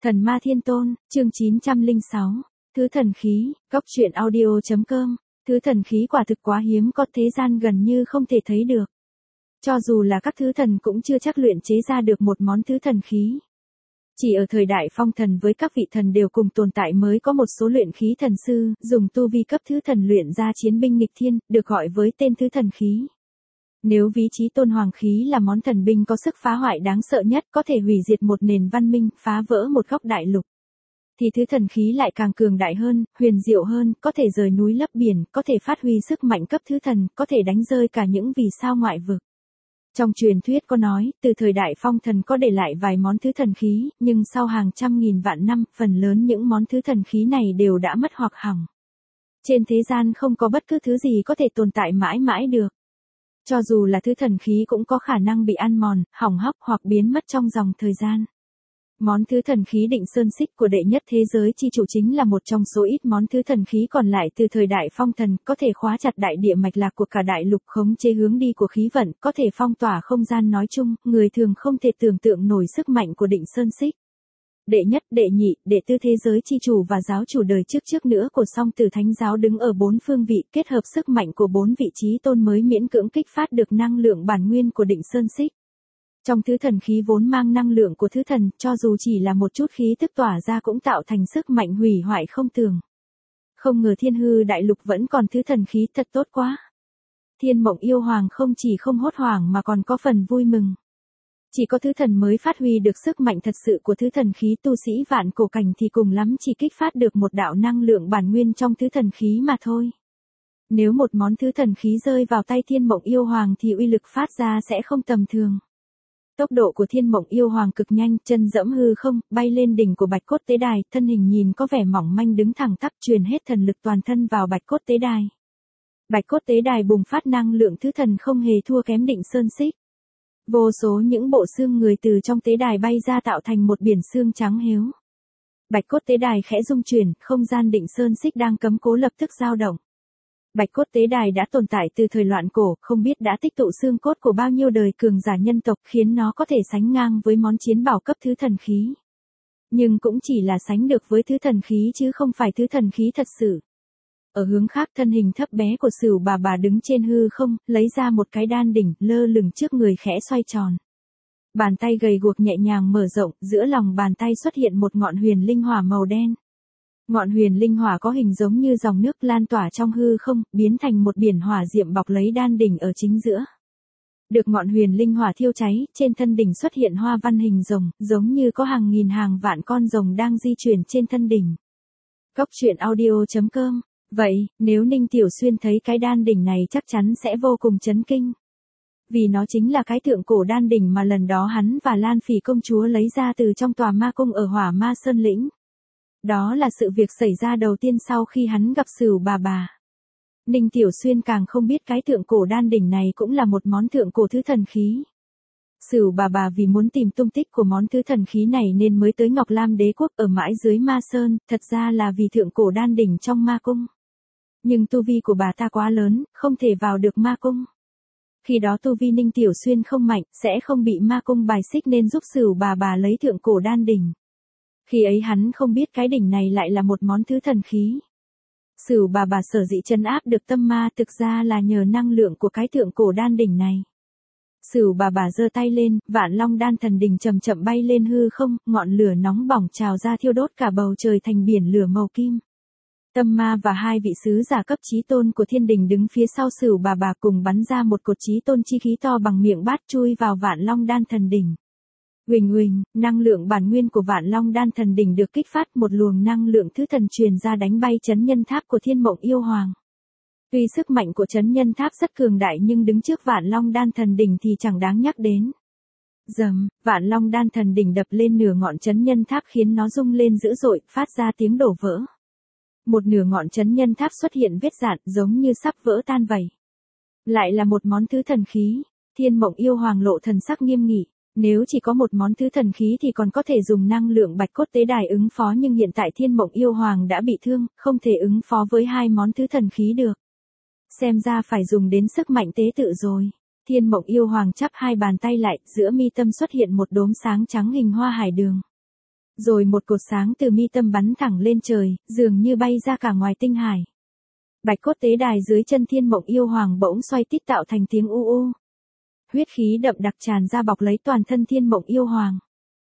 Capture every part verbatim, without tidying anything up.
Thần ma thiên tôn, chương chín trăm lẻ sáu. Thứ thần khí, góc truyện audio.com. Thứ thần khí quả thực quá hiếm có, thế gian gần như không thể thấy được. Cho dù là các thứ thần cũng chưa chắc luyện chế ra được một món thứ thần khí. Chỉ ở thời đại phong thần với các vị thần đều cùng tồn tại mới có một số luyện khí thần sư, dùng tu vi cấp thứ thần luyện ra chiến binh nghịch thiên, được gọi với tên thứ thần khí. Nếu ví chí tôn hoàng khí là món thần binh có sức phá hoại đáng sợ nhất, có thể hủy diệt một nền văn minh, phá vỡ một góc đại lục, thì thứ thần khí lại càng cường đại hơn, huyền diệu hơn, có thể rời núi lấp biển, có thể phát huy sức mạnh cấp thứ thần, có thể đánh rơi cả những vì sao ngoại vực. Trong truyền thuyết có nói, từ thời đại phong thần có để lại vài món thứ thần khí, nhưng sau hàng trăm nghìn vạn năm, phần lớn những món thứ thần khí này đều đã mất hoặc hỏng. Trên thế gian không có bất cứ thứ gì có thể tồn tại mãi mãi được. Cho dù là thứ thần khí cũng có khả năng bị ăn mòn, hỏng hóc hoặc biến mất trong dòng thời gian. Món thứ thần khí Định Sơn Xích của đệ nhất thế giới chi chủ chính là một trong số ít món thứ thần khí còn lại từ thời đại phong thần, có thể khóa chặt đại địa mạch lạc của cả đại lục, khống chế hướng đi của khí vận, có thể phong tỏa không gian nói chung, người thường không thể tưởng tượng nổi sức mạnh của Định Sơn Xích. Đệ nhất, đệ nhị, đệ tư thế giới chi chủ và giáo chủ đời trước trước nữa của Song Tử Thánh giáo đứng ở bốn phương vị, kết hợp sức mạnh của bốn vị chí tôn mới miễn cưỡng kích phát được năng lượng bản nguyên của Định Sơn Xích. Trong thứ thần khí vốn mang năng lượng của thứ thần, cho dù chỉ là một chút khí tức tỏa ra cũng tạo thành sức mạnh hủy hoại không tường. Không ngờ thiên hư đại lục vẫn còn thứ thần khí, thật tốt quá. Thiên Mộng Yêu Hoàng không chỉ không hốt hoảng mà còn có phần vui mừng. Chỉ có thứ thần mới phát huy được sức mạnh thật sự của thứ thần khí, tu sĩ vạn cổ cảnh thì cùng lắm chỉ kích phát được một đạo năng lượng bản nguyên trong thứ thần khí mà thôi. Nếu một món thứ thần khí rơi vào tay Thiên Mộng Yêu Hoàng thì uy lực phát ra sẽ không tầm thường. Tốc độ của Thiên Mộng Yêu Hoàng cực nhanh, chân dẫm hư không, bay lên đỉnh của Bạch Cốt Tế Đài, thân hình nhìn có vẻ mỏng manh đứng thẳng tắp, truyền hết thần lực toàn thân vào Bạch Cốt Tế Đài. Bạch Cốt Tế Đài bùng phát năng lượng thứ thần không hề thua kém Định Sơn Xích. Vô số những bộ xương người từ trong tế đài bay ra tạo thành một biển xương trắng héo. Bạch Cốt Tế Đài khẽ rung chuyển, không gian Định Sơn Xích đang cấm cố lập tức dao động. Bạch Cốt Tế Đài đã tồn tại từ thời loạn cổ, không biết đã tích tụ xương cốt của bao nhiêu đời cường giả nhân tộc, khiến nó có thể sánh ngang với món chiến bảo cấp thứ thần khí. Nhưng cũng chỉ là sánh được với thứ thần khí chứ không phải thứ thần khí thật sự. Ở hướng khác, thân hình thấp bé của Sửu Bà Bà đứng trên hư không, lấy ra một cái đan đỉnh, lơ lửng trước người khẽ xoay tròn. Bàn tay gầy guộc nhẹ nhàng mở rộng, giữa lòng bàn tay xuất hiện một ngọn huyền linh hỏa màu đen. Ngọn huyền linh hỏa có hình giống như dòng nước lan tỏa trong hư không, biến thành một biển hỏa diệm bọc lấy đan đỉnh ở chính giữa. Được ngọn huyền linh hỏa thiêu cháy, trên thân đỉnh xuất hiện hoa văn hình rồng, giống như có hàng nghìn hàng vạn con rồng đang di chuyển trên thân đỉnh. Góc truyện audio.com. Vậy, nếu Ninh Tiểu Xuyên thấy cái đan đỉnh này chắc chắn sẽ vô cùng chấn kinh. Vì nó chính là cái thượng cổ đan đỉnh mà lần đó hắn và Lan Phỉ công chúa lấy ra từ trong tòa ma cung ở Hỏa Ma Sơn Lĩnh. Đó là sự việc xảy ra đầu tiên sau khi hắn gặp Sửu Bà Bà. Ninh Tiểu Xuyên càng không biết cái thượng cổ đan đỉnh này cũng là một món thượng cổ thứ thần khí. Sửu Bà Bà vì muốn tìm tung tích của món thứ thần khí này nên mới tới Ngọc Lam Đế quốc ở mãi dưới Ma Sơn, thật ra là vì thượng cổ đan đỉnh trong ma cung. Nhưng tu vi của bà ta quá lớn, không thể vào được ma cung. Khi đó tu vi Ninh Tiểu Xuyên không mạnh, sẽ không bị ma cung bài xích nên giúp Sửu Bà Bà lấy thượng cổ đan đỉnh. Khi ấy hắn không biết cái đỉnh này lại là một món thứ thần khí. Sửu Bà Bà sở dĩ trấn áp được tâm ma thực ra là nhờ năng lượng của cái thượng cổ đan đỉnh này. Sửu Bà Bà giơ tay lên, Vạn Long Đan thần đỉnh chậm chậm bay lên hư không, ngọn lửa nóng bỏng trào ra thiêu đốt cả bầu trời thành biển lửa màu kim. Tâm ma và hai vị sứ giả cấp chí tôn của thiên đình đứng phía sau Sửu Bà Bà cùng bắn ra một cột chí tôn chi khí to bằng miệng bát chui vào Vạn Long Đan thần đỉnh. Huỳnh huỳnh, năng lượng bản nguyên của Vạn Long Đan thần đỉnh được kích phát, một luồng năng lượng thứ thần truyền ra đánh bay Chấn Nhân Tháp của Thiên Mộng Yêu Hoàng. Tuy sức mạnh của Chấn Nhân Tháp rất cường đại nhưng đứng trước Vạn Long Đan thần đỉnh thì chẳng đáng nhắc đến. Rầm, Vạn Long Đan thần đỉnh đập lên nửa ngọn Chấn Nhân Tháp khiến nó rung lên dữ dội, phát ra tiếng đổ vỡ. Một nửa ngọn Chấn Nhân Tháp xuất hiện vết rạn giống như sắp vỡ tan vậy. Lại là một món thứ thần khí. Thiên Mộng Yêu Hoàng lộ thần sắc nghiêm nghị. Nếu chỉ có một món thứ thần khí thì còn có thể dùng năng lượng Bạch Cốt Tế Đài ứng phó, nhưng hiện tại Thiên Mộng Yêu Hoàng đã bị thương, không thể ứng phó với hai món thứ thần khí được. Xem ra phải dùng đến sức mạnh tế tự rồi. Thiên Mộng Yêu Hoàng chắp hai bàn tay lại, giữa mi tâm xuất hiện một đốm sáng trắng hình hoa hải đường. Rồi một cột sáng từ mi tâm bắn thẳng lên trời, dường như bay ra cả ngoài tinh hải. Bạch cốt tế đài dưới chân Thiên Mộng Yêu Hoàng bỗng xoay tít tạo thành tiếng u u. Huyết khí đậm đặc tràn ra bọc lấy toàn thân Thiên Mộng Yêu Hoàng.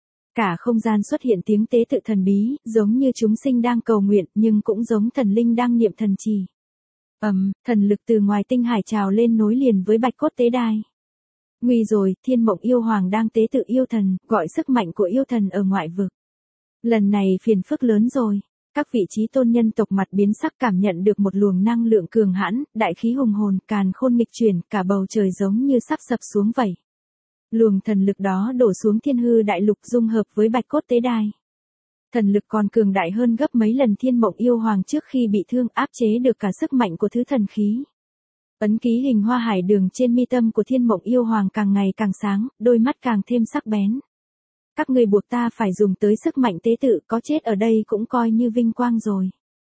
Cả không gian xuất hiện tiếng tế tự thần bí, giống như chúng sinh đang cầu nguyện, nhưng cũng giống thần linh đang niệm thần trì. Ầm, um, thần lực từ ngoài tinh hải trào lên nối liền với bạch cốt tế đài. Nguy rồi, Thiên Mộng Yêu Hoàng đang tế tự yêu thần, gọi sức mạnh của yêu thần ở ngoại vực. Lần này phiền phức lớn rồi. Các vị trí tôn nhân tộc mặt biến sắc cảm nhận được một luồng năng lượng cường hãn, đại khí hùng hồn, càn khôn nghịch chuyển, cả bầu trời giống như sắp sập xuống vậy. Luồng thần lực đó đổ xuống thiên hư đại lục dung hợp với bạch cốt tế đài. Thần lực còn cường đại hơn gấp mấy lần Thiên Mộng Yêu Hoàng trước khi bị thương, áp chế được cả sức mạnh của thứ thần khí. Ấn ký hình hoa hải đường trên mi tâm của Thiên Mộng Yêu Hoàng càng ngày càng sáng, đôi mắt càng thêm sắc bén. Các ngươi buộc ta phải dùng tới sức mạnh tế tự, có chết ở đây cũng coi như vinh quang rồi.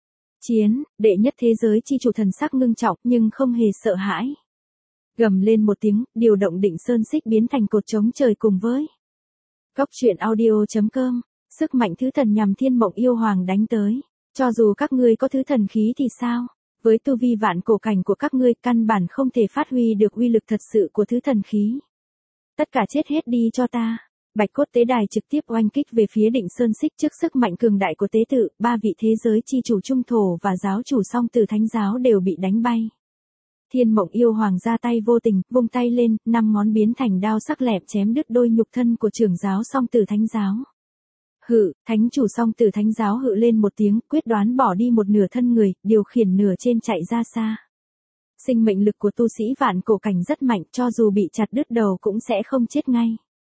Chiến, đệ nhất thế giới chi chủ thần sắc ngưng trọng nhưng không hề sợ hãi. Gầm lên một tiếng, điều động Định Sơn Xích biến thành cột chống trời cùng với Góc truyện audio chấm com. Sức mạnh thứ thần nhằm Thiên Mộng Yêu Hoàng đánh tới. Cho dù các ngươi có thứ thần khí thì sao? Với tu vi vạn cổ cảnh của các ngươi, căn bản không thể phát huy được uy lực thật sự của thứ thần khí. Tất cả chết hết đi cho ta. Bạch cốt tế đài trực tiếp oanh kích về phía Định Sơn Xích trước sức mạnh cường đại của tế tự, ba vị thế giới chi chủ trung thổ và giáo chủ song tử thánh giáo đều bị đánh bay. Thiên Mộng Yêu Hoàng ra tay vô tình, vung tay lên, năm ngón biến thành đao sắc lẹm chém đứt đôi nhục thân của trưởng giáo song tử thánh giáo. Hự, thánh chủ song tử thánh giáo hự lên một tiếng, quyết đoán bỏ đi một nửa thân người, điều khiển nửa trên chạy ra xa. Sinh mệnh lực của tu sĩ vạn cổ cảnh rất mạnh, cho dù bị chặt đứt đầu cũng sẽ không chết ngay.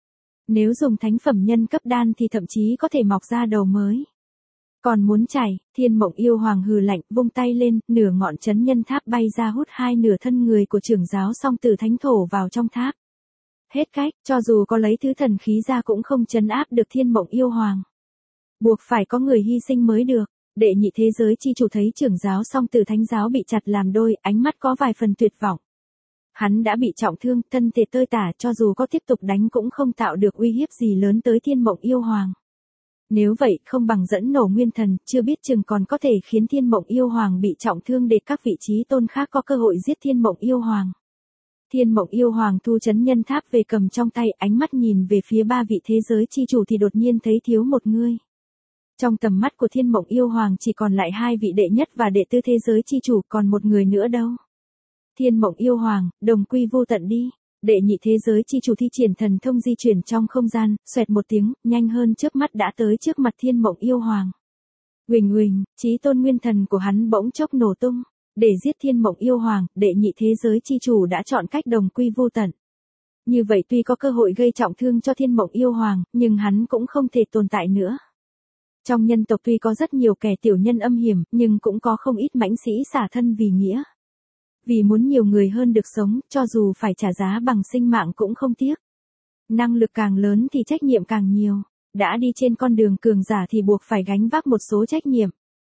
Nếu dùng thánh phẩm nhân cấp đan thì thậm chí có thể mọc ra đầu mới. Còn muốn chạy, Thiên Mộng Yêu Hoàng hừ lạnh, vung tay lên, nửa ngọn chấn nhân tháp bay ra hút hai nửa thân người của trưởng giáo song tử thánh thổ vào trong tháp. Hết cách, cho dù có lấy thứ thần khí ra cũng không trấn áp được Thiên Mộng Yêu Hoàng. Buộc phải có người hy sinh mới được. Đệ nhị thế giới chi chủ thấy trưởng giáo song tử thánh giáo bị chặt làm đôi, ánh mắt có vài phần tuyệt vọng. Hắn đã bị trọng thương, thân thể tơi tả, cho dù có tiếp tục đánh cũng không tạo được uy hiếp gì lớn tới Thiên Mộng Yêu Hoàng. Nếu vậy, không bằng dẫn nổ nguyên thần, chưa biết chừng còn có thể khiến Thiên Mộng Yêu Hoàng bị trọng thương để các vị trí tôn khác có cơ hội giết Thiên Mộng Yêu Hoàng. Thiên Mộng Yêu Hoàng thu chấn nhân tháp về cầm trong tay, ánh mắt nhìn về phía ba vị thế giới chi chủ thì đột nhiên thấy thiếu một người. Trong tầm mắt của Thiên Mộng Yêu Hoàng chỉ còn lại hai vị đệ nhất và đệ tư thế giới chi chủ, còn một người nữa đâu. Thiên Mộng Yêu Hoàng, đồng quy vô tận đi. Đệ nhị thế giới chi chủ thi triển thần thông di chuyển trong không gian, xoẹt một tiếng, nhanh hơn trước mắt đã tới trước mặt Thiên Mộng Yêu Hoàng. Huỳnh huỳnh, chí tôn nguyên thần của hắn bỗng chốc nổ tung. Để giết Thiên Mộng Yêu Hoàng, đệ nhị thế giới chi chủ đã chọn cách đồng quy vô tận. Như vậy tuy có cơ hội gây trọng thương cho Thiên Mộng Yêu Hoàng, nhưng hắn cũng không thể tồn tại nữa. Trong nhân tộc tuy có rất nhiều kẻ tiểu nhân âm hiểm, nhưng cũng có không ít mãnh sĩ xả thân vì nghĩa. Vì muốn nhiều người hơn được sống, cho dù phải trả giá bằng sinh mạng cũng không tiếc. Năng lực càng lớn thì trách nhiệm càng nhiều. Đã đi trên con đường cường giả thì buộc phải gánh vác một số trách nhiệm.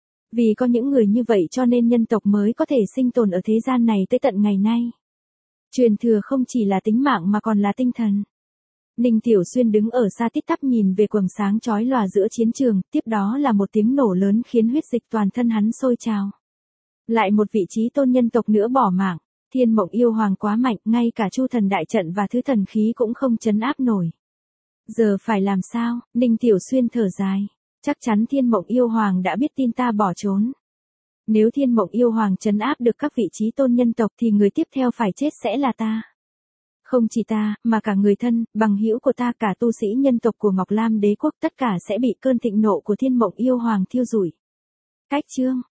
Vì có những người như vậy cho nên nhân tộc mới có thể sinh tồn ở thế gian này tới tận ngày nay. Truyền thừa không chỉ là tính mạng mà còn là tinh thần. Ninh Tiểu Xuyên đứng ở xa tít tắp nhìn về quầng sáng chói lòa giữa chiến trường, tiếp đó là một tiếng nổ lớn khiến huyết dịch toàn thân hắn sôi trào. Lại một vị trí tôn nhân tộc nữa bỏ mạng, Thiên Mộng Yêu Hoàng quá mạnh, ngay cả Chu Thần đại trận và thứ thần khí cũng không trấn áp nổi. Giờ phải làm sao? Ninh Tiểu Xuyên thở dài. Chắc chắn Thiên Mộng Yêu Hoàng đã biết tin ta bỏ trốn. Nếu Thiên Mộng Yêu Hoàng trấn áp được các vị trí tôn nhân tộc thì người tiếp theo phải chết sẽ là ta. Không chỉ ta, mà cả người thân, bằng hữu của ta, cả tu sĩ nhân tộc của Ngọc Lam Đế quốc, tất cả sẽ bị cơn thịnh nộ của Thiên Mộng Yêu Hoàng thiêu rụi. Cách chương